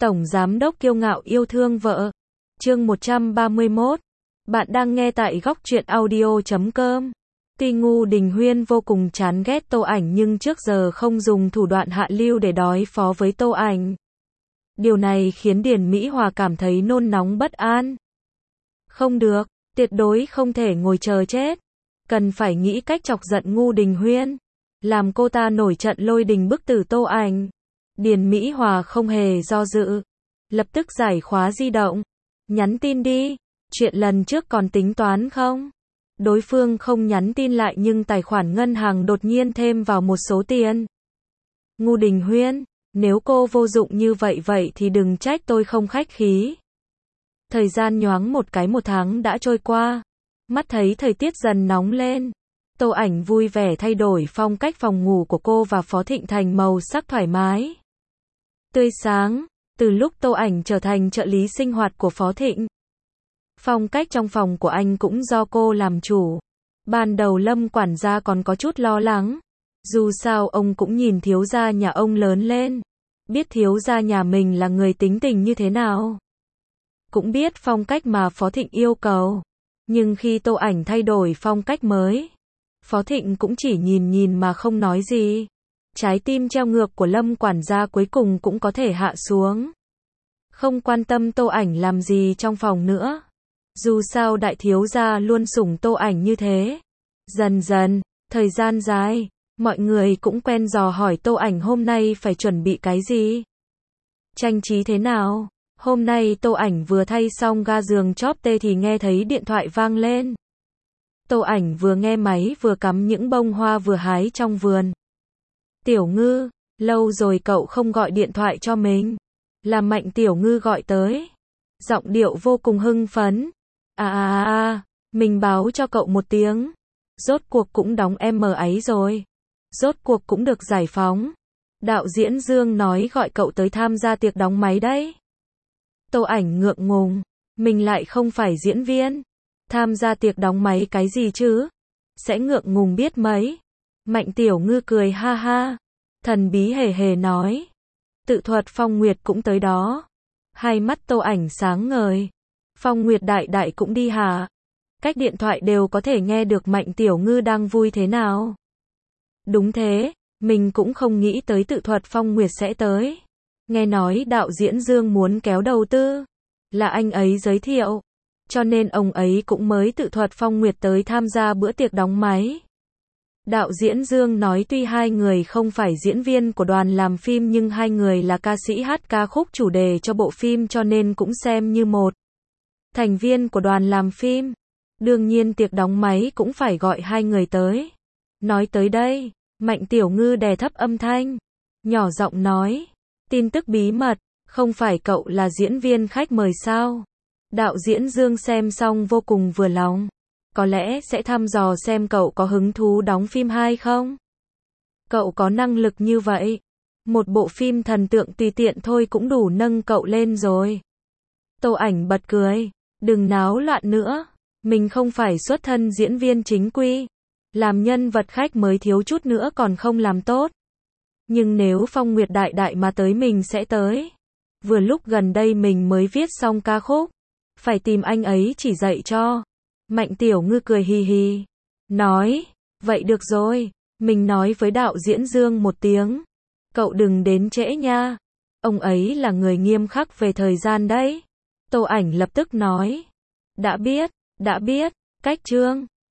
Tổng giám đốc kiêu ngạo yêu thương vợ. Chương 131. Bạn đang nghe tại góc truyện audio.com. Tuy Ngô Đình Huyên vô cùng chán ghét Tô Ảnh nhưng trước giờ không dùng thủ đoạn hạ lưu để đối phó với Tô Ảnh. Điều này khiến Điền Mỹ Hòa cảm thấy nôn nóng bất an. Không được, tuyệt đối không thể ngồi chờ chết. Cần phải nghĩ cách chọc giận Ngô Đình Huyên, làm cô ta nổi trận lôi đình bức tử Tô Ảnh. Điền Mỹ Hòa không hề do dự, lập tức giải khóa di động. Nhắn tin đi, chuyện lần trước còn tính toán không? Đối phương không nhắn tin lại nhưng tài khoản ngân hàng đột nhiên thêm vào một số tiền. Ngô Đình Huyên, nếu cô vô dụng như vậy thì đừng trách tôi không khách khí. Thời gian nhoáng một cái, 1 tháng đã trôi qua. Mắt thấy thời tiết dần nóng lên, Tô Ảnh vui vẻ thay đổi phong cách phòng ngủ của cô và Phó Thịnh thành màu sắc thoải mái, tươi sáng. Từ lúc Tô Ảnh trở thành trợ lý sinh hoạt của Phó Thịnh, phong cách trong phòng của anh cũng do cô làm chủ. Ban đầu Lâm quản gia còn có chút lo lắng. Dù sao ông cũng nhìn thiếu gia nhà ông lớn lên, biết thiếu gia nhà mình là người tính tình như thế nào, cũng biết phong cách mà Phó Thịnh yêu cầu. Nhưng khi Tô Ảnh thay đổi phong cách mới, Phó Thịnh cũng chỉ nhìn mà không nói gì. Trái tim treo ngược của Lâm quản gia cuối cùng cũng có thể hạ xuống. Không quan tâm Tô Ảnh làm gì trong phòng nữa. Dù sao đại thiếu gia luôn sủng Tô Ảnh như thế. Dần dần, thời gian dài, mọi người cũng quen dò hỏi Tô Ảnh hôm nay phải chuẩn bị cái gì, trang trí thế nào. Hôm nay Tô Ảnh vừa thay xong ga giường chóp tê thì nghe thấy điện thoại vang lên. Tô Ảnh vừa nghe máy vừa cắm những bông hoa vừa hái trong vườn. Tiểu Ngư, lâu rồi cậu không gọi điện thoại cho mình. Là Mạnh Tiểu Ngư gọi tới, giọng điệu vô cùng hưng phấn. Mình báo cho cậu một tiếng. Rốt cuộc cũng đóng em ấy rồi. Rốt cuộc cũng được giải phóng. Đạo diễn Dương nói gọi cậu tới tham gia tiệc đóng máy đấy. Tô Ảnh ngượng ngùng, mình lại không phải diễn viên. Tham gia tiệc đóng máy cái gì chứ? Sẽ ngượng ngùng biết mấy. Mạnh Tiểu Ngư cười ha ha, thần bí hề nói. Tự thuật Phong Nguyệt cũng tới đó. Hai mắt Tô Ảnh sáng ngời. Phong Nguyệt đại cũng đi hả? Cách điện thoại đều có thể nghe được Mạnh Tiểu Ngư đang vui thế nào. Đúng thế, mình cũng không nghĩ tới tự thuật Phong Nguyệt sẽ tới. Nghe nói đạo diễn Dương muốn kéo đầu tư, là anh ấy giới thiệu, cho nên ông ấy cũng mới tự thuật Phong Nguyệt tới tham gia bữa tiệc đóng máy. Đạo diễn Dương nói tuy hai người không phải diễn viên của đoàn làm phim nhưng hai người là ca sĩ hát ca khúc chủ đề cho bộ phim cho nên cũng xem như một thành viên của đoàn làm phim. Đương nhiên tiệc đóng máy cũng phải gọi hai người tới. Nói tới đây, Mạnh Tiểu Ngư đè thấp âm thanh, nhỏ giọng nói, tin tức bí mật, không phải cậu là diễn viên khách mời sao? Đạo diễn Dương xem xong vô cùng vừa lòng. Có lẽ sẽ thăm dò xem cậu có hứng thú đóng phim hay không? Cậu có năng lực như vậy, một bộ phim thần tượng tùy tiện thôi cũng đủ nâng cậu lên rồi. Tô Ảnh bật cười, đừng náo loạn nữa, mình không phải xuất thân diễn viên chính quy, làm nhân vật khách mới thiếu chút nữa còn không làm tốt. Nhưng nếu Phong Nguyệt đại mà tới mình sẽ tới. Vừa lúc gần đây mình mới viết xong ca khúc, phải tìm anh ấy chỉ dạy cho. Mạnh Tiểu Ngư cười hì hì, nói, vậy được rồi, mình nói với đạo diễn Dương một tiếng. Cậu đừng đến trễ nha, ông ấy là người nghiêm khắc về thời gian đấy. Tô Ảnh lập tức nói, đã biết, cách chương.